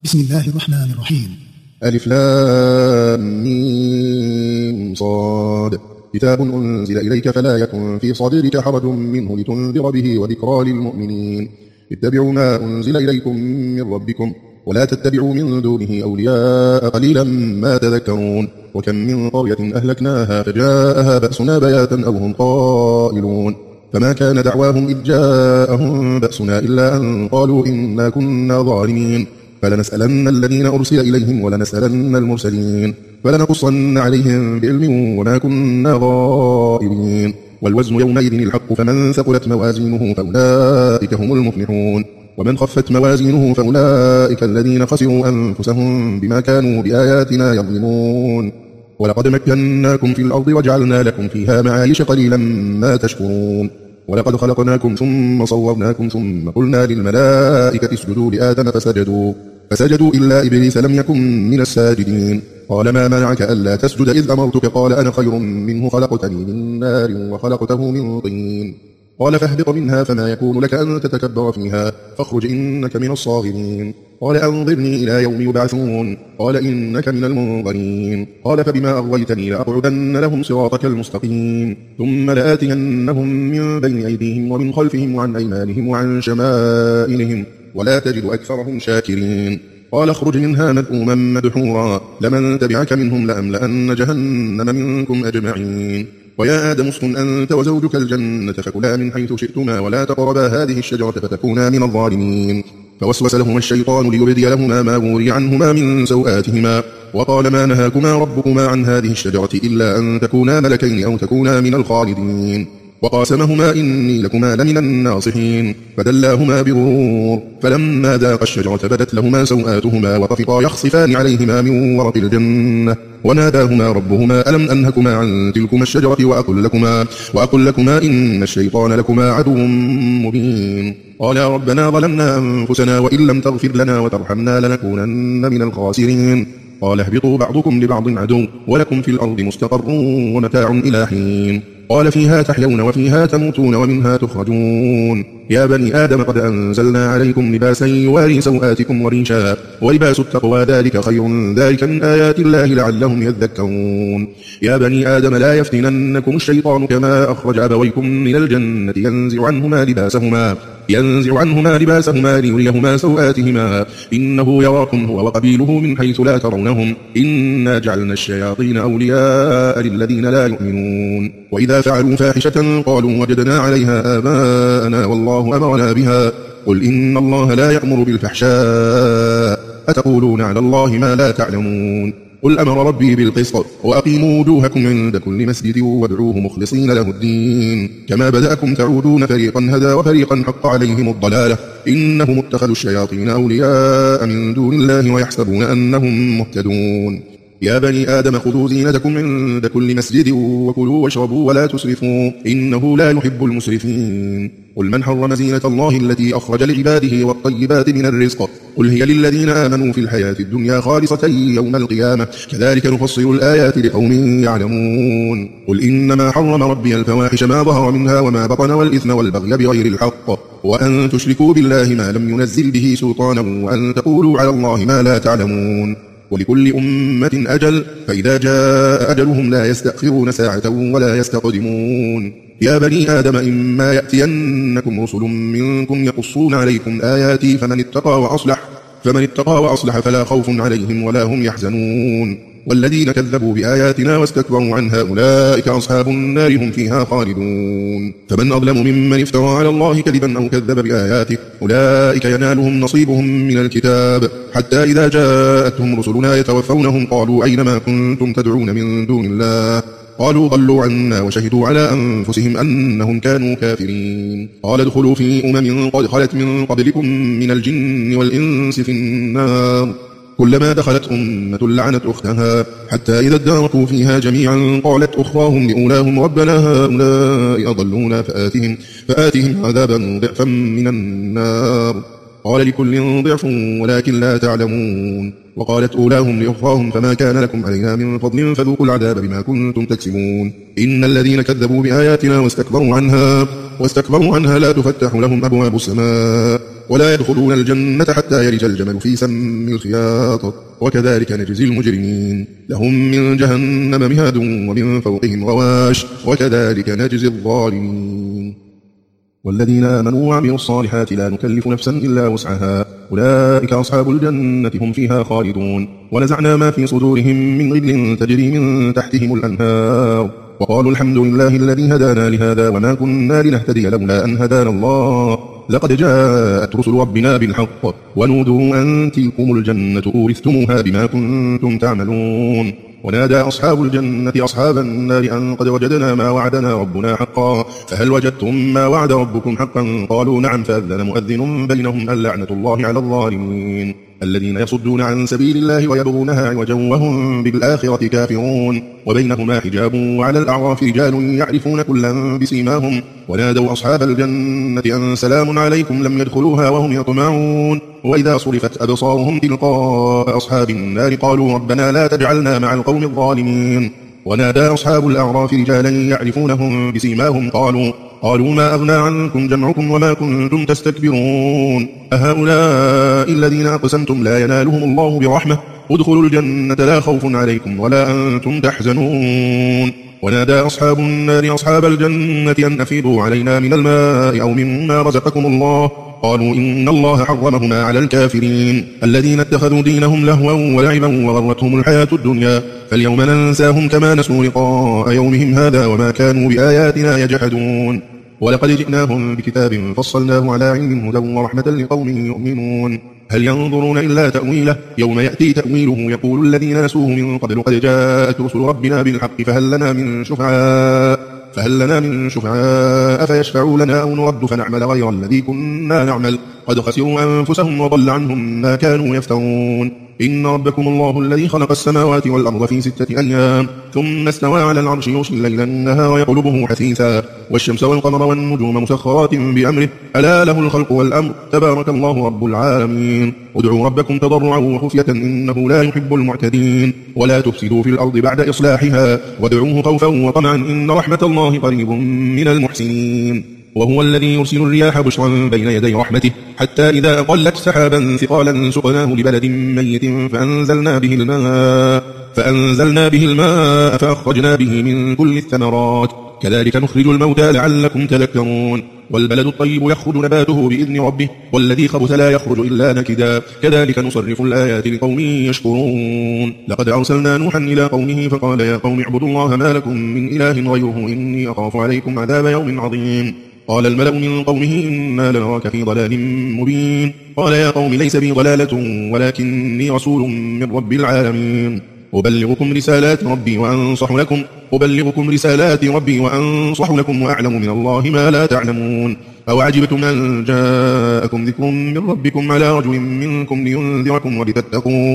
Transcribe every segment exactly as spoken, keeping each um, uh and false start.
بسم الله الرحمن الرحيم. ألف لام ميم صاد كتاب أنزل إليك فلا يكن في صدرك حرج منه لتنذر به وذكرى للمؤمنين. اتبعوا ما أنزل إليكم من ربكم ولا تتبعوا من دونه أولياء قليلا ما تذكرون. وكم من قرية أهلكناها فجاءها بأسنا بياتا أو هم قائلون فما كان دعواهم إذ جاءهم بأسنا إلا أن قالوا إنا كنا ظالمين. فلنسألن الذين أرسل إليهم ولنسألن المرسلين فلنقصن عليهم بعلم وما كنا غائبين. والوزن يومئذ الحق فمن ثقلت موازينه فأولئك هم المفلحون ومن خفت موازينه فأولئك الذين خسروا أنفسهم بما كانوا بآياتنا يظلمون. ولقد مكناكم في الأرض وجعلنا لكم فيها معايش قليلا ما تشكرون. ولقد خلقناكم ثم صورناكم ثم قلنا للملائكة اسجدوا لآدم فسجدوا فسجدوا إلا إبليس لم يكن من الساجدين. قال ما منعك ألا تسجد إذ أمرتك؟ قال أنا خير منه خلقتني من نار وخلقته من طين. قال فاهبط منها فما يكون لك أن تتكبر فيها فاخرج إنك من الصاغرين. قال أنظرني إلى يوم يبعثون. قال إنك من المنظرين. قال فبما أغويتني لأقعدن لهم صراطك المستقيم ثم لآتينهم من بين أيديهم ومن خلفهم وعن أيمانهم وعن شمائلهم ولا تجد أكثرهم شاكرين. قال اخرج منها مذءوما مدحورا لمن تبعك منهم لأملأن جهنم منكم أجمعين. ويا آدم اسكن أنت وزوجك الجنة فكلا من حيث شئتما ولا تقربا هذه الشجرة فتكونا من الظالمين. فوسوس لهما الشيطان ليبدي لهما ما وري عنهما من سوآتهما وقال ما نهاكما ربكما عن هذه الشجرة إلا أن تكونا ملكين أو تكونا من الخالدين. وقاسمهما إني لكما لمن الناصحين فدلاهما بغرور فلما ذاقا الشجرة بدت لهما سوآتهما وطفقا يخصفان عليهما من ورق الجنة وناداهما ربهما ألم أنهكما عن تلكما الشجرة وأقل لكما, وأقل لكما إن الشيطان لكما عدو مبين. قالا ربنا ظلمنا أنفسنا وإن لم تغفر لنا وترحمنا لنكونن من الخاسرين. قال اهبطوا بعضكم لبعض عدو ولكم في الأرض مستقر ومتاع إلى حين. قال فيها تحيون وفيها تموتون ومنها تخرجون. يا بني آدم قد أنزلنا عليكم لباسا يواري سوآتكم وريشا ولباس التقوى ذلك خير ذلك من آيات الله لعلهم يذكرون. يا بني آدم لا يفتننكم الشيطان كما أخرج أبويكم من الجنة ينزع عنهما لباسهما ينزع عنهما لباسهما ليريهما سوآتهما إنه يراكم هو وقبيله من حيث لا ترونهم إنا جعلنا الشياطين أولياء للذين لا يؤمنون. وإذا فعلوا فاحشة قالوا وجدنا عليها آباءنا والله أمرنا بها قل إن الله لا يأمر بالفحشاء أتقولون على الله ما لا تعلمون. قل أمر ربي بالقسط وأقيموا وجوهكم عند كل مسجد وادعوه مخلصين له الدين كما بدأكم تعودون فريقا هدى وفريقا حق عليهم الضلالة إنهم اتخذوا الشياطين أولياء من دون الله ويحسبون أنهم مهتدون. يا بني آدم خذوا زينتكم عند كل مسجد وكلوا واشربوا ولا تسرفوا إنه لا يحب المسرفين. قل من حرم زينة الله التي أخرج لعباده والطيبات من الرزق قل هي للذين آمنوا في الحياة الدنيا خالصة يوم القيامة كذلك نفصل الآيات لقوم يعلمون. قل إنما حرم ربي الفواحش ما ظهر منها وما بطن والإثم والبغي بغير الحق وأن تشركوا بالله ما لم ينزل به سلطانا وأن تقولوا على الله ما لا تعلمون. ولكل أمة أجل فإذا جاء أجلهم لا يستأخرون ساعة ولا يستقدمون. يا بني آدم إما يأتينكم رسل منكم يقصون عليكم آياتي فمن اتقى وأصلح فمن اتقى وأصلح فلا خوف عليهم ولا هم يحزنون. والذين كذبوا بآياتنا واستكبروا عنها أولئك أصحاب النار هم فيها خالدون. فمن أظلم ممن افترى على الله كذبا أو كذب بآياته أولئك ينالهم نصيبهم من الكتاب حتى إذا جاءتهم رسلنا يتوفونهم قالوا أين ما كنتم تدعون من دون الله قالوا ضلوا عنا وشهدوا على أنفسهم أنهم كانوا كافرين. قال ادخلوا في أمم قد خلت من قبلكم من الجن والإنس في النار كلما دخلت أمة لعنت أختها حتى إذا اداركوا فيها جميعا قالت أخراهم لأولاهم ربنا هؤلاء أضلونا فآتهم, فآتهم عذابا ضعفا من النار قال لكل ضعف ولكن لا تعلمون. وقالت أولاهم لأخراهم فما كان لكم علينا من فضل فذوقوا العذاب بما كنتم تكسبون. إن الذين كذبوا بآياتنا واستكبروا عنها واستكبروا عنها لا تفتح لهم أبواب السماء ولا يدخلون الجنة حتى يلج الجمل في سم الخياط وكذلك نجزي المجرمين لهم من جهنم مهاد ومن فوقهم غواش وكذلك نجزي الظالمين والذين آمنوا وعملوا الصالحات لا نكلف نفسا إلا وسعها أولئك أصحاب الجنة هم فيها خالدون ونزعنا ما في صدورهم من غل تجري من تحتهم الأنهار وقالوا الحمد لله الذي هدانا لهذا وما كنا لنهتدي لولا أن هدانا الله لقد جاءت رسل ربنا بالحق ونودوا أن تلكم الجنة أورثتموها بما كنتم تعملون ونادى أصحاب الجنة أصحاب النار أن قد وجدنا ما وعدنا ربنا حقا فهل وجدتم ما وعد ربكم حقا قالوا نعم فأذن مؤذن بينهم اللعنة الله على الظالمين الذين يصدون عن سبيل الله ويبغونها عوجا وهم بالآخرة كافرون وبينهما حجاب وعلى الأعراف رجال يعرفون كلا بسيماهم ونادوا أصحاب الجنة أن سلام عليكم لم يدخلوها وهم يطمعون وإذا صرفت أبصارهم تلقاء أصحاب النار قالوا ربنا لا تجعلنا مع القوم الظالمين ونادى أصحاب الأعراف رجالا يعرفونهم بسيماهم قالوا قالوا ما أغنى عنكم جمعكم وما كنتم تستكبرون أهؤلاء الذين أقسمتم لا ينالهم الله برحمة ادخلوا الجنة لا خوف عليكم ولا أنتم تحزنون ونادى أصحاب النار أصحاب الجنة أن أفيضوا علينا من الماء أو مما رزقكم الله قالوا إن الله حرمهما على الكافرين الذين اتخذوا دينهم لهوا ولعبا وغرتهم الحياة الدنيا فاليوم ننساهم كما نسوا لقاء يومهم هذا وما كانوا بآياتنا يجحدون ولقد جئناهم بكتاب فصلناه على علم هدى ورحمة لقوم يؤمنون هل ينظرون إلا تأويله يوم يأتي تأويله يقول الذين نسوه من قبل قد جاءت رسل ربنا بالحق فهل لنا من شفعاء فهل لنا من شفعاء فيشفعوا لنا أو نرد فنعمل غير الذي كنا نعمل قد خسروا أنفسهم وضل عنهم ما كانوا يفترون إن ربكم الله الذي خلق السماوات والأرض في ستة أيام ثم استوى على العرش يغشي الليل النهار يطلبه حثيثا والشمس والقمر والنجوم مسخرات بأمره ألا له الخلق والأمر تبارك الله رب العالمين ادعوا ربكم تضرعا وخفية إنه لا يحب المعتدين ولا تفسدوا في الأرض بعد إصلاحها وادعوه خوفا وطمعا إن رحمة الله قريب من المحسنين وهو الذي يرسل الرياح بشرا بين يدي رحمته حتى إذا أقلت سحابا ثقالا سقناه لبلد ميت فأنزلنا به الماء فأنزلنا به الماء فأخرجنا به من كل الثمرات كذلك نخرج الموتى لعلكم تذكرون والبلد الطيب يخرج نباته بإذن ربه والذي خبث لا يخرج إلا نكدا كذلك نصرف الآيات لقوم يشكرون لقد أرسلنا نوحا إلى قومه فقال يا قوم اعبدوا الله ما لكم من إله غيره إني أخاف عليكم عذاب يوم عظيم قال الملأ من قومه إنا لنراك في ضلال مبين قال يا قوم ليس بي ضلالة ولكني رسول من رب العالمين أبلغكم رسالات ربي وأنصح لكم أبلغكم رسالات ربي وأنصح لكم وأعلم من الله ما لا تعلمون أوعجبتم أن جاءكم ذكر من ربكم على رجل منكم لينذركم ولتتقوا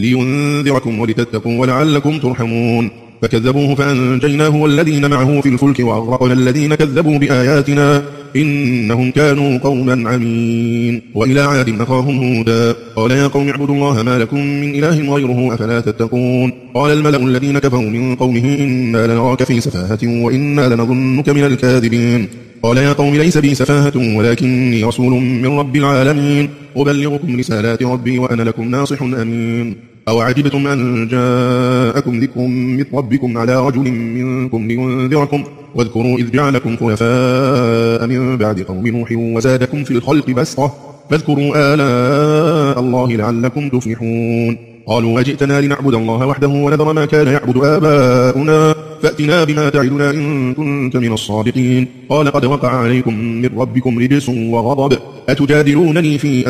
لينذركم ولتتقوا ولعلكم ترحمون فكذبوه فأنجيناه والذين معه في الفلك وأغرقنا الذين كذبوا بآياتنا إنهم كانوا قوما عمين وإلى عاد أخاهم هودا قال يا قوم اعبدوا الله ما لكم من إله غيره أفلا تتقون قال الملأ الذين كفروا من قومه إنا لنراك في سفاهة وإنا لنظنك من الكاذبين قال يا قوم ليس بي سفاهة ولكني رسول من رب العالمين أبلغكم رسالات ربي وأنا لكم ناصح أمين أوعجبتم أن جاءكم ذكر من ربكم على رجل منكم لينذركم واذكروا إذ جعلكم خلفاء من بعد قوم نوح وزادكم في الخلق بسطة فاذكروا آلاء الله لعلكم تفلحون قالوا أجئتنا لنعبد الله وحده ونذر ما كان يعبد آباؤنا فأتنا بما تعدنا إن كنت من الصادقين قال قد وقع عليكم من ربكم رجس وغضب أتجادلونني في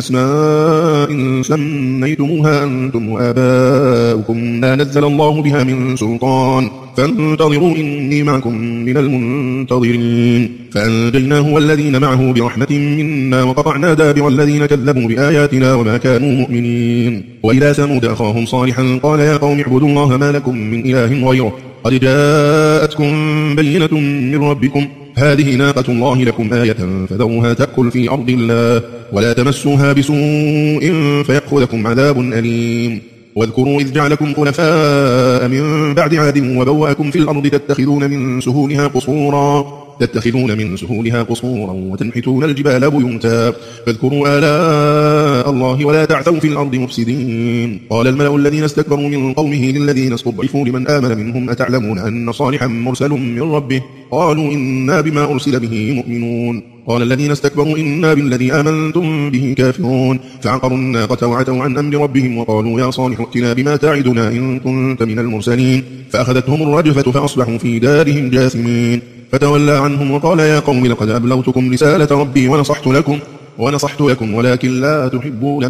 أسماء سميتموها أنتم وآباؤكم ما نزل الله بها من سلطان فانتظروا إني معكم من المنتظرين فأنجيناه والذين معه برحمة منا وقطعنا دابر الذين كذبوا بآياتنا وما كانوا مؤمنين وإلى ثمود أخاهم صالحا قال يا قوم اعبدوا الله ما لكم من إله غيره قد جاءتكم بينة من ربكم هذه ناقة الله لكم آية فذروها تأكل في أرض الله ولا تمسوها بسوء فيأخذكم عذاب أليم واذكروا إذ جعلكم خلفاء من بعد عاد وبوأكم في الأرض تتخذون من سهولها قصورا تتخذون من سهولها قصورا وتنحتون الجبال بيوتا فاذكروا آلاء الله ولا تعثوا في الأرض مفسدين. قال الملأ الذين استكبروا من قومه للذين استضعفوا لمن آمن منهم أتعلمون أن صالحا مرسل من ربه قالوا إنا بما أرسل به مؤمنون. قال الذين استكبروا إنا بالذي آمنتم به كافرون فعقروا الناقة وعتوا عن أمر ربهم وقالوا يا صالح ائتنا بما تعدنا إن كنت من المرسلين فأخذتهم الرجفة فأصبحوا في دارهم جاثمين. فتولى عنهم وقال يا قوم لقد أبلغتكم رسالة ربي ونصحت لكم ونصحت لكم ولكن لا تحبون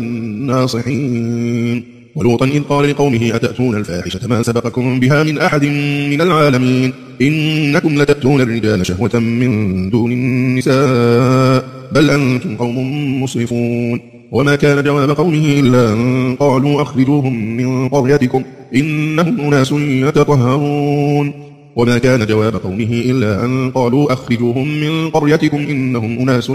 الناصحين. ولوطا إذ قال لقومه أتأتون الفاحشة ما سبقكم بها من أحد من العالمين إنكم لتأتون الرجال شهوة من دون النساء بل أنتم قوم مسرفون. وما كان جواب قومه إلا أن قالوا أخرجوهم من قريتكم إنهم أناس يتطهرون. وما كان جواب قومه إلا أن قالوا أخرجوهم من قريتكم إنهم أناس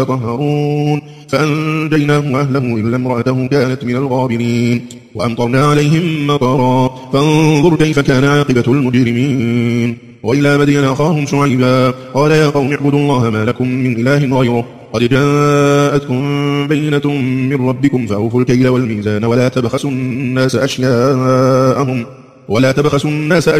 يتطهرون فأنجيناه وأهله إلا امرأته كانت من الغابرين وأمطرنا عليهم مطرا فانظر كيف كان عاقبة المجرمين. وإلى مدين أخاهم شعيبا قال يا قوم اعبدوا الله ما لكم من إله غيره قد جاءتكم بينة من ربكم فأوفوا الكيل والميزان ولا تبخسوا الناس أشياءهم ولا تبخسوا الناس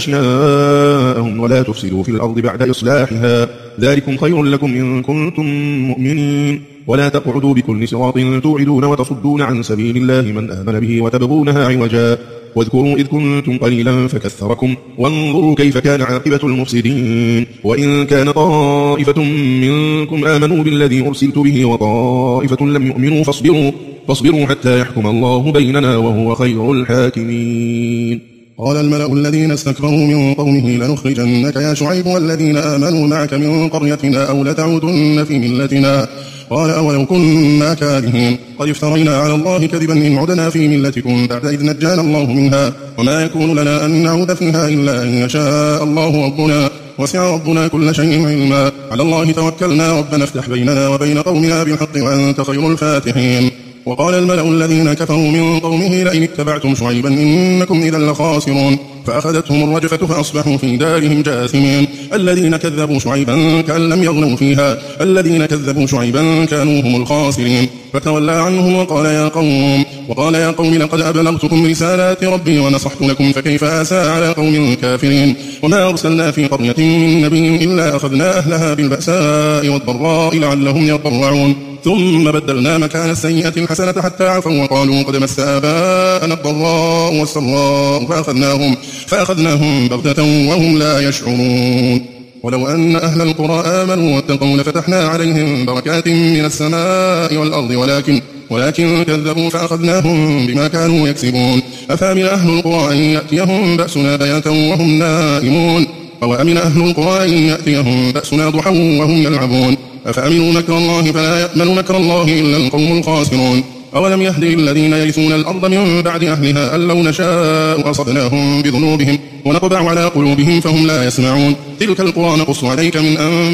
أشياءهم ولا تفسدوا في الأرض بعد إصلاحها ذلكم خير لكم إن كنتم مؤمنين. ولا تقعدوا بكل صراط توعدون وتصدون عن سبيل الله من آمن به وتبغونها عوجا واذكروا إذ كنتم قليلا فكثركم وانظروا كيف كان عاقبة المفسدين. وإن كان طائفة منكم آمنوا بالذي أرسلت به وطائفة لم يؤمنوا فاصبروا, فاصبروا حتى يحكم الله بيننا وهو خير الحاكمين. قال الملأ الذين استكبروا من قومه لنخرجنك يا شعيب والذين آمنوا معك من قريتنا أو لتعودن في ملتنا قال أولو كنا كارهين قد افترينا على الله كذبا إن عدنا في ملتكم بعد إذ نجانا الله منها وما يكون لنا أن نعود فيها إلا أن يشاء الله ربنا وسع ربنا كل شيء علما على الله توكلنا ربنا افتح بيننا وبين قومنا بالحق وأنت خير الفاتحين. وقال الملأ الذين كفروا من قومه لئن اتبعتم شعيبا إنكم إذا لخاسرون فأخذتهم الرجفة فأصبحوا في دارهم جاثمين. الذين كذبوا شعيبا كأن لم يغنوا فيها الذين كذبوا شعيبا كانوا هم الخاسرين. فتولى عنهم وقال يا قوم وقال يا قوم لقد أبلغتكم رسالات ربي ونصحت لكم فكيف آسى على قوم كافرين. وما أرسلنا في قرية من نبي إلا أخذنا أهلها بالبأساء والضراء لعلهم يضرعون ثم بدلنا مكان السيئة الحسنة حتى عفوا وقالوا قد مس آباءنا الضراء والسراء فأخذناهم, فأخذناهم بغتة وهم لا يشعرون. ولو أن أهل القرى آمنوا واتقوا لفتحنا عليهم بركات من السماء والأرض ولكن ولكن كذبوا فأخذناهم بما كانوا يكسبون. أفأمن أهل القرى أن يأتيهم بأسنا بياتا وهم نائمون أو أمن أهل القرى أن يأتيهم بأسنا ضحى وهم يلعبون أفأمنوا مكر الله فلا يأمن مكر الله إلا القوم الخاسرون. أولم يهد الذين يرثون الأرض من بعد أهلها أن لو نشاء أصبناهم بذنوبهم ونطبع على قلوبهم فهم لا يسمعون. تلك القرى نقص عليك من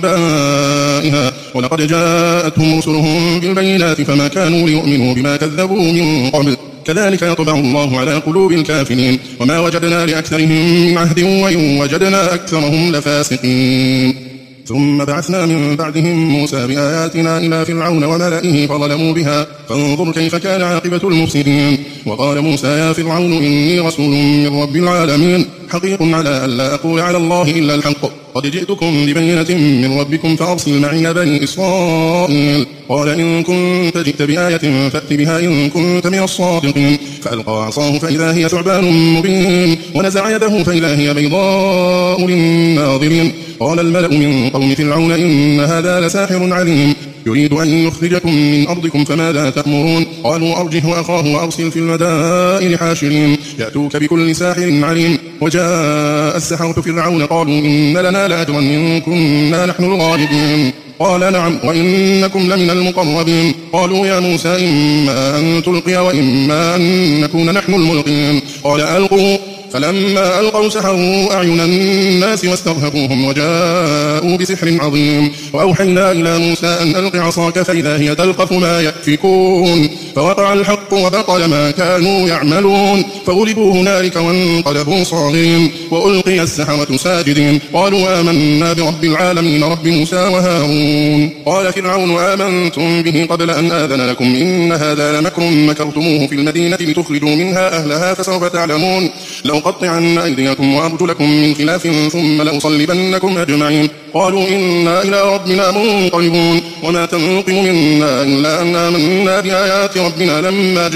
أنبائها ولقد جاءتهم رسلهم بالبينات فما كانوا ليؤمنوا بما كذبوا من قبل كذلك يطبع الله على قلوب الكافرين وما وجدنا لأكثرهم من عهد وإن وجدنا أكثرهم لفاسقين. ثم بعثنا من بعدهم موسى بآياتنا إلى فرعون وملئه فظلموا بها فانظر كيف كان عاقبة المفسدين. وقال موسى يا فرعون إني رسول من رب العالمين حقيق على أن لا أقول على الله إلا الحق قد جئتكم ببينة من ربكم فأرسل معي بني إسرائيل. قال إن كنت جئت بآية فأت بها إن كنت من الصادقين. فألقى عصاه فإذا هي ثعبان مبين ونزع يده فإذا هي بيضاء للناظرين. قال الملأ من قوم فرعون إن هذا لساحر عليم يريد أن يخرجكم من أرضكم فماذا تأمرون. قالوا أرجه وأخاه وأرسل في المدائن حاشرين يأتوك بكل ساحر عليم. وجاء السحرة فرعون قالوا إن لنا لأجرا إن كنا نحن الغالبين. قال نعم وإنكم لمن المقربين. قالوا يا موسى إما أن تلقي وإما أن نكون نحن الملقين. قال ألقوا فلما ألقوا سحروا أعين الناس واسترهبوهم وجاءوا بسحر عظيم وأوحينا إلى موسى أن ألق عصاك فإذا هي تلقف ما يأفكون فوقع الحق وبطل ما كانوا يعملون فغلبوا هنالك وانقلبوا صاغرين وألقي السحرة ساجدين قالوا آمنا برب العالمين رب موسى وهارون قال فرعون آمنتم به قبل أن آذن لكم إن هذا لمكر مكرتموه في المدينة لتخرجوا منها أهلها فسوف تعلمون لأقطعن أيديكم وأرجلكم من خلاف ثم لأصلبنكم أجمعين قالوا إنا إلى ربنا منقلبون وما تنقم منا إلا أن آمنا بآيات ربنا لما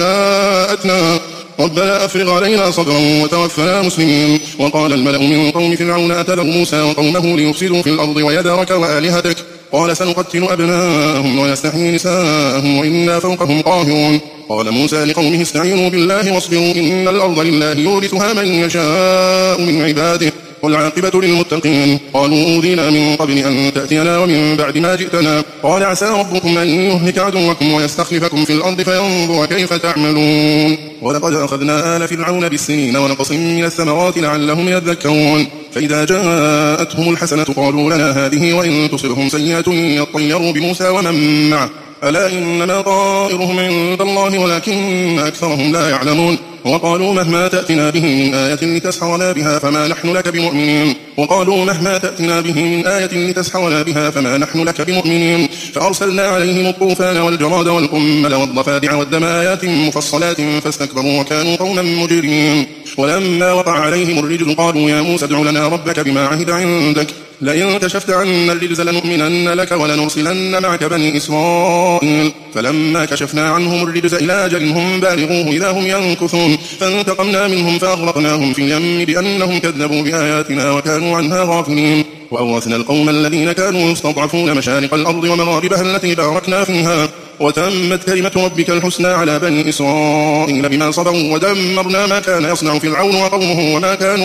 جاءتنا ربنا أفرغ علينا صبرا وتوفنا مسلمين وقال الملأ من قوم فرعون أتذر موسى وقومه ليفسدوا في الأرض ويذرك وآلهتك قال سنقتل أبناءهم ونستحيي نساءهم وإنا فوقهم قاهرون قال موسى لقومه استعينوا بالله واصبروا إن الأرض لله يورثها من يشاء من عباده والعاقبة للمتقين قالوا أوذينا من قبل أن تأتينا ومن بعد ما جئتنا قال عسى ربكم أن يهلك عدوكم ويستخلفكم في الأرض فينظر كيف تعملون ولقد أخذنا آل فرعون بالسنين ونقص من الثمرات لعلهم يذكرون فإذا جاءتهم الحسنة قالوا لنا هذه وإن تصبهم سيئة يطيروا بموسى ومن معه ألا إنما طائرهم عند الله ولكن أكثرهم لا يعلمون وقالوا مهما تأتنا به من آية لتسحرنا بها فما نحن لك بمؤمنين وقالوا مهما تأتنا به من آية لتسحرنا بها فما نحن لك بمؤمنين فأرسلنا عليهم الطوفان والجراد والقمل والضفادع والدم آيات مفصلات فاستكبروا وكانوا قوما مجرمين ولما وقع عليهم الرجل قالوا يا موسى ادع لنا ربك بما عهد عندك لئن كشفت عنا الرجز لنؤمنن لك ولنرسلن معك بني إسرائيل فلما كشفنا عنهم الرجز إلى أجل هم بالغوه إذا هم ينكثون فانتقمنا منهم فأغرقناهم في اليم بأنهم كذبوا بآياتنا وكانوا عنها غافلين وأورثنا القوم الذين كانوا يستضعفون مشارق الأرض ومغاربها التي باركنا فيها وتمت كلمة ربك الحسنى على بني إسرائيل بما صبروا ودمرنا ما كان يصنع فرعون وقومه وما كانوا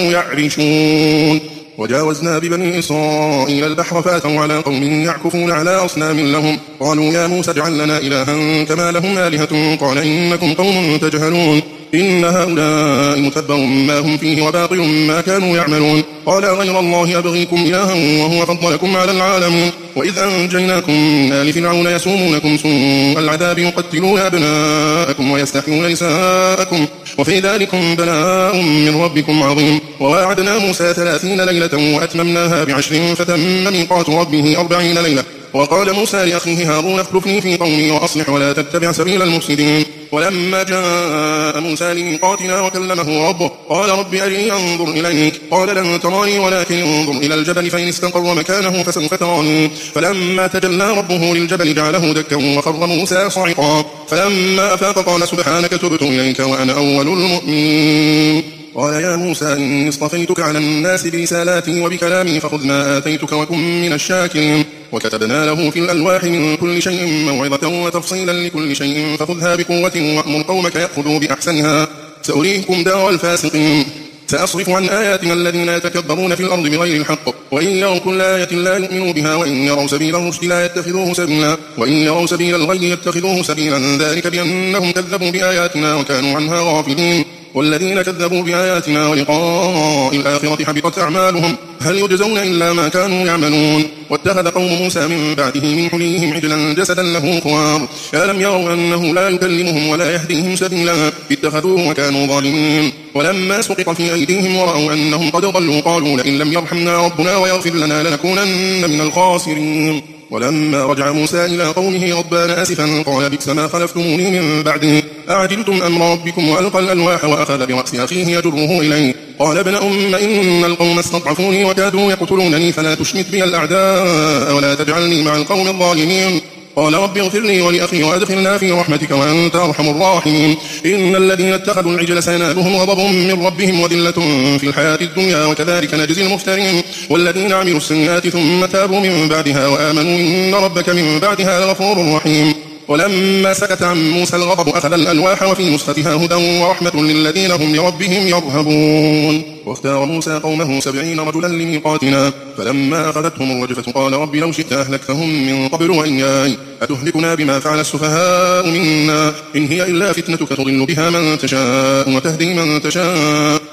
يعرشون وجاوزنا ببني إسرائيل البحر فاتوا على قوم يعكفون على أصنام لهم قالوا يا موسى اجعل لنا إلها كما لهم آلهة قال إنكم قوم تجهلون إن هؤلاء متبر ما هم فيه وباطل ما كانوا يعملون قال غير الله أبغيكم إلها وهو فضلكم على العالمين وإذ أنجيناكم من آل فرعون يسومونكم سوء العذاب يقتلون أبناءكم ويستحيون نساءكم وفي ذلكم بلاء من ربكم عظيم وواعدنا موسى ثلاثين ليلة وأتممناها بعشر فتم ميقات ربه أربعين ليلة وقال موسى لأخيه هارون اخلفني في قومي وأصلح ولا تتبع سبيل المفسدين ولما جاء موسى لميقاتنا وكلمه ربه قال رب أرني أنظر إليك قال لن تراني ولكن انظر إلى الجبل فإن استقر مكانه فسوف تراني فلما تجلى ربه للجبل جعله دكا وخر موسى صعقا فلما أفاق قال سبحانك تبت إليك وأنا أول المؤمنين قال يا موسى إني اصطفيتك على الناس برسالاتي وبكلامي فخذ ما آتيتك وكن من الشاكرين وكتبنا له في الألواح من كل شيء موعظة وتفصيلا لكل شيء فخذها بقوة وأمر قومك يأخذوا بأحسنها سأريكم دار الفاسقين سأصرف عن آياتنا الذين يتكبرون في الأرض بغير الحق وإن يروا كل آية لا يؤمنوا بها وإن يروا سبيل الرشد لا يتخذوه سبيلا وإن يروا سبيل الغي يتخذوه سبيلا ذلك بأنهم كذبوا بآياتنا وكانوا عنها غافلين والذين كذبوا بآياتنا ولقاء الآخرة حبطت أعمالهم هل يجزون إلا ما كانوا يعملون واتخذ قوم موسى من بعده من حليهم عجلا جسدا له خوار ألم يروا أنه لا يكلمهم ولا يهديهم سبيلا اتخذوه وكانوا ظالمين ولما سقط في أيديهم ورأوا أنهم قد ضلوا قالوا لئن لم يرحمنا ربنا ويغفر لنا لنكونن من الخاسرين ولما رجع موسى إلى قومه غضبان آسفا قال بئس ما خلفتموني من بعدي أعجلتم أمر ربكم وألقى الألواح وأخذ برأس أخيه يجره إليه قال ابن أم إن القوم استضعفوني وكادوا يقتلونني فلا تشمت بي الأعداء ولا تجعلني مع القوم الظالمين قال رب اغفر لي ولأخي وأدخلنا في رحمتك وأنت أرحم الراحمين إن الذين اتخذوا العجل سينالهم غضب من ربهم وذلة في الحياة الدنيا وكذلك نجزي المفترين والذين عملوا السيئات ثم تابوا من بعدها وآمنوا إن ربك من بعدها لغفور رحيم ولما سكت عن موسى الغضب أخذ الألواح وفي نسختها هدى ورحمة للذين هم لربهم يرهبون واختار موسى قومه سبعين رجلا لميقاتنا فلما أخذتهم الرجفة قال رب لو شئت أهلكتهم من قبل وإياي أتهلكنا بما فعل السفهاء منا إن هي إلا فتنتك تضل بها من تشاء وتهدي من تشاء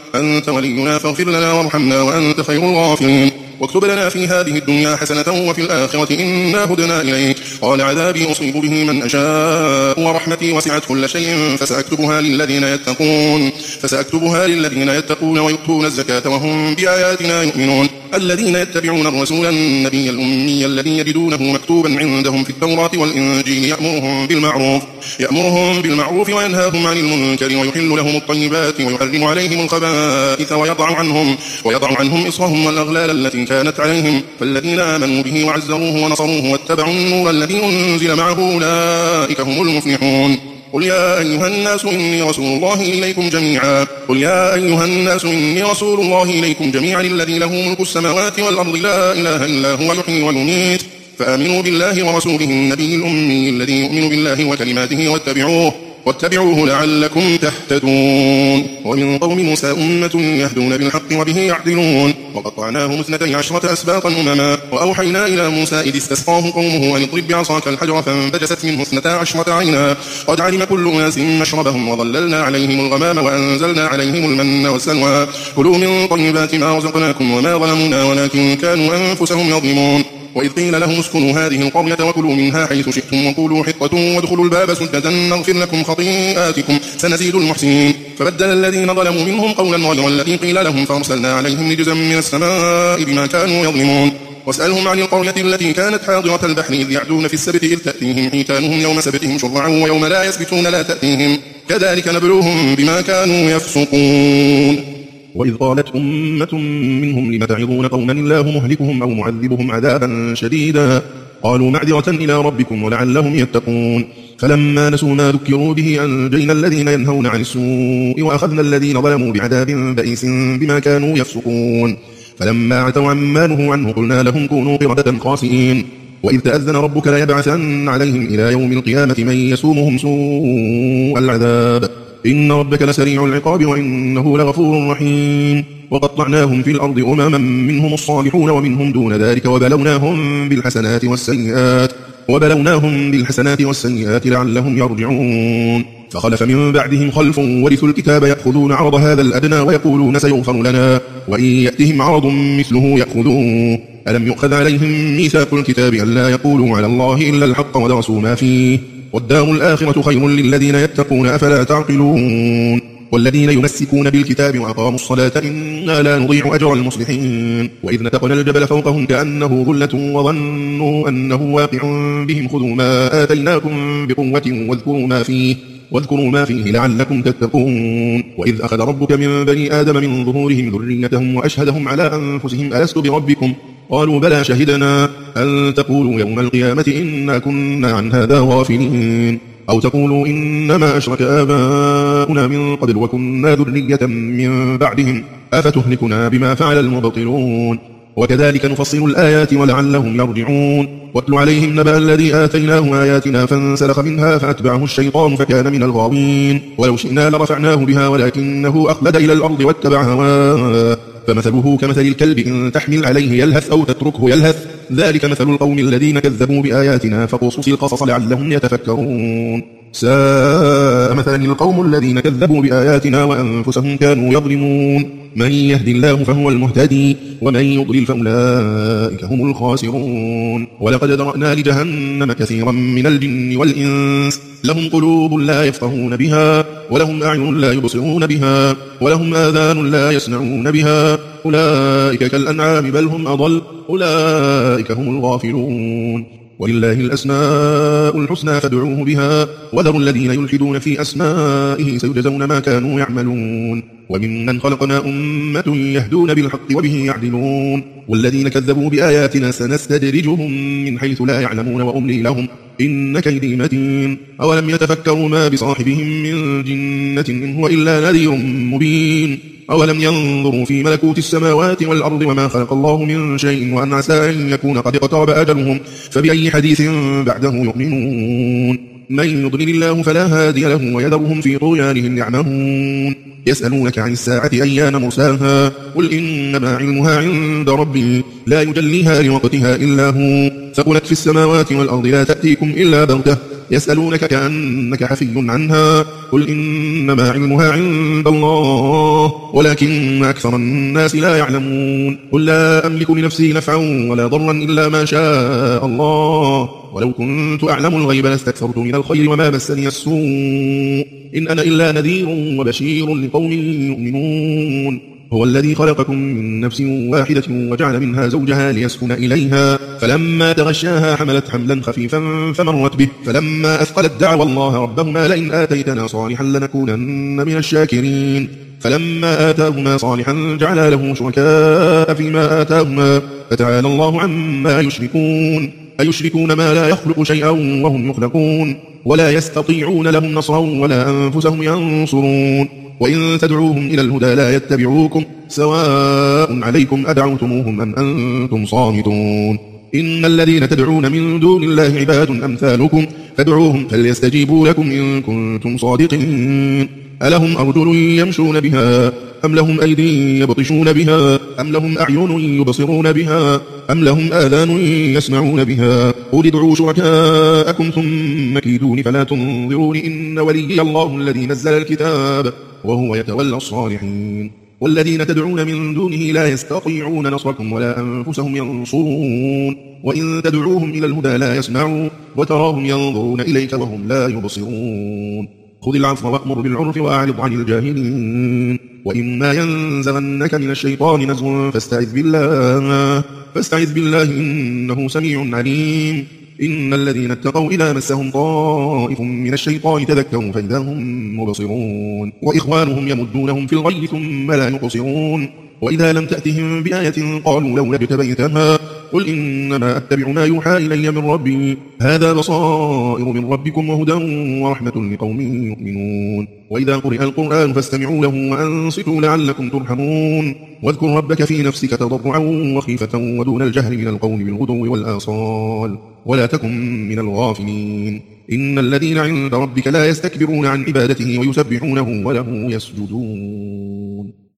أنت ولينا فاغفر لنا وارحمنا وأنت خير الغافرين. واكتب لنا في هذه الدنيا حسنة وفي الآخرة إنا هدنا إليك. قال عذابي أصيب به من أشاء ورحمتي وسعت كل شيء فسأكتبها للذين يتقون فسأكتبها للذين يتقون ويؤتون الزكاة وهم بآياتنا يؤمنون. الذين يتبعون الرسول النبي الأمي الذي يجدونه مكتوبا عندهم في التوراة والإنجيل يأمرهم بالمعروف يأمرهم بالمعروف وينهاهم عن المنكر ويحل لهم الطيبات ويحرم عليهم الخبائث ويضع عنهم ويضع عنهم إصرهم والأغلال التي كانت عليهم. فالذين آمنوا به وعزروه ونصروه واتبعوا النور الذي أنزل معه أولئك هم المفلحون. قل يا أيها الناس إني رسول الله إليكم جميعا قل يا أيها الناس إني رسول الله إليكم جميعا الذي له ملك السماوات والأرض لا إله إلا هو يحيي ويميت فآمنوا بالله ورسوله النبي الأمي الذي يؤمن بالله وكلماته واتبعوه واتبعوه لعلكم تهتدون. ومن قوم موسى أمة يهدون بالحق وبه يعدلون. وقطعناهم اثنتي عشرة أسباطا أمما وأوحينا إلى موسى إذ استسقاه قومه أن اضرب بعصاك الحجر فانبجست منه اثنتا عشرة عينا قد علم كل أناس مشربهم وظللنا عليهم الغمام وأنزلنا عليهم المن والسلوى كلوا من طيبات ما رزقناكم وما ظلمونا ولكن كانوا أنفسهم يظلمون. وإذ قيل لهم اسكنوا هذه القرية وكلوا منها حيث شئتم وقولوا حطة وادخلوا الباب سجدا نغفر لكم خطيئاتكم سنزيد المحسنين. فبدل الذين ظلموا منهم قولا غير الذي قيل لهم فأرسلنا عليهم رجزا من السماء بما كانوا يظلمون. واسألهم عن القرية التي كانت حاضرة البحر إذ يعدون في السبت إذ تأتيهم حيتانهم يوم سبتهم شرعا ويوم لا يسبتون لا تأتيهم كذلك نبلوهم بما كانوا يفسقون. وإذ قالت أمة منهم لم تعظون قوما الله مهلكهم أو معذبهم عذابا شديدا قالوا معذرة إلى ربكم ولعلهم يتقون. فلما نسوا ما ذكروا به أنجينا الذين ينهون عن السوء وأخذنا الذين ظلموا بعذاب بئيس بما كانوا يفسقون. فلما عتوا عما نهوا عنه قلنا لهم كونوا قردة خاسئين. وإذ تأذن ربك ليبعثن عليهم إلى يوم القيامة من يسومهم سوء العذاب إن ربك لسريع العقاب وإنه لغفور رحيم. وقطعناهم في الأرض أمما منهم الصالحون ومنهم دون ذلك وبلوناهم بالحسنات والسيئات وبلوناهم بالحسنات والسيئات لعلهم يرجعون. فخلف من بعدهم خلف ورثوا الكتاب يأخذون عرض هذا الأدنى ويقولون سيغفر لنا وإن يأتهم عرض مثله يأخذوه. ألم يؤخذ عليهم ميثاق الكتاب ألا يقولوا على الله إلا الحق ودرسوا ما فيه والدار الآخرة خير للذين يتقون أفلا تعقلون. والذين يمسكون بالكتاب وأقاموا الصلاة إنا لا نضيع أجر المصلحين. وإذ نتقنا الجبل فوقهم كأنه ظلة وظنوا أنه واقع بهم خذوا ما آتيناكم بقوة واذكروا ما فيه واذكروا ما فيه لعلكم تتقون. وإذ أخذ ربك من بني آدم من ظهورهم ذريتهم وأشهدهم على أنفسهم ألست بربكم قالوا بلى شهدنا أن تقولوا يوم القيامة إنا كنا عن هذا غافلين أو تقولوا إنما أشرك آباؤنا من قبل وكنا ذرية من بعدهم أفتهلكنا بما فعل المبطلون. وكذلك نفصل الآيات ولعلهم يرجعون. واتل عليهم نبأ الذي آتيناه آياتنا فانسلخ منها فأتبعه الشيطان فكان من الغاوين. ولو شئنا لرفعناه بها ولكنه أخلد إلى الأرض واتبع هواه فمثله كمثل الكلب إن تحمل عليه يلهث أو تتركه يلهث ذلك مثل القوم الذين كذبوا بآياتنا فقصص القصص لعلهم يتفكرون. ساء مثلا القوم الذين كذبوا بآياتنا وأنفسهم كانوا يظلمون. من يهد الله فهو المهتدي ومن يضلل فأولئك هم الخاسرون. ولقد ذرأنا لجهنم كثيرا من الجن والإنس لهم قلوب لا يفقهون بها ولهم أعين لا يبصرون بها ولهم آذان لا يسمعون بها أولئك كالأنعام بل هم أضل أولئك هم الغافلون. ولله الأسماء الحسنى فادعوه بها وذروا الذين يلحدون في أسمائه سيجزون ما كانوا يعملون. وممن خلقنا أمة يهدون بالحق وبه يعدلون. والذين كذبوا بآياتنا سنستدرجهم من حيث لا يعلمون وأملي لهم إن كيدي متين. أولم يتفكروا ما بصاحبهم من جنة إن هو إلا نذير مبين. أولم ينظروا في ملكوت السماوات والأرض وما خلق الله من شيء وأن عسى أن يكون قد اقترب أجلهم فبأي حديث بعده يؤمنون. من يضلل الله فلا هادي له ويذرهم في طغيانهم يعمهون. يسألونك عن الساعة أيان مرساها قل إنما علمها عند ربي لا يجليها لوقتها إلا هو ثقلت في السماوات والأرض لا تأتيكم إلا بغتة يسألونك كأنك حفي عنها قل إنما علمها عند الله ولكن أكثر الناس لا يعلمون قل لا أملك لنفسي نفعا ولا ضرا إلا ما شاء الله ولو كنت أعلم الغيب لاستكثرت من الخير وما مسني السوء إن أنا إلا نذير وبشير لقوم يؤمنون هو الذي خلقكم من نفس واحدة وجعل منها زوجها ليسكن إليها فلما تغشاها حملت حملا خفيفا فمرت به فلما أثقلت دعوى الله ربهما لئن آتيتنا صالحا لنكونن من الشاكرين فلما آتاهما صالحا جعلا له شركاء فيما آتاهما فتعالى الله عما يشركون أيشركون ما لا يخلق شيئا وهم يخلقون ولا يستطيعون لهم نصرا ولا أنفسهم ينصرون وإن تدعوهم إلى الهدى لا يتبعوكم سواء عليكم أدعوتموهم أم أنتم صامتون إن الذين تدعون من دون الله عباد أمثالكم فادعوهم فليستجيبوا لكم إن كنتم صادقين ألهم أرجل يمشون بها أم لهم أيدي يبطشون بها أم لهم أعين يبصرون بها أم لهم آذان يسمعون بها قل ادعوا شركاءكم ثم كيدون فلا تنظرون إن وليي الله الذي نزل الكتاب وهو يتولى الصالحين والذين تدعون من دونه لا يستطيعون نصركم ولا أنفسهم ينصرون وإن تدعوهم إلى الهدى لا يسمعون وتراهم ينظرون إليك وهم لا يبصرون خذ العفو وأمر بالعرف وأعرض عن الجاهلين وإما ينزغنك من الشيطان نزغ فاستعذ بالله فاستعذ بالله إنه سميع عليم إن الذين اتقوا إذا مسهم طائف من الشيطان تذكروا فإذا هم مبصرون وإخوانهم يمدونهم في الغي ثم لا يقصرون وإذا لم تأتهم بآية قالوا لولا اجتبيتها قل إنما أتبع ما يوحى إلي من ربي هذا بصائر من ربكم وهدى ورحمة لقوم يؤمنون وإذا قرئ القرآن فاستمعوا له وأنصتوا لعلكم ترحمون واذكر ربك في نفسك تضرعا وخيفة ودون الجهر من القول بالغدو والآصال ولا تكن من الغافلين إن الذين عند ربك لا يستكبرون عن عبادته ويسبحونه وله يسجدون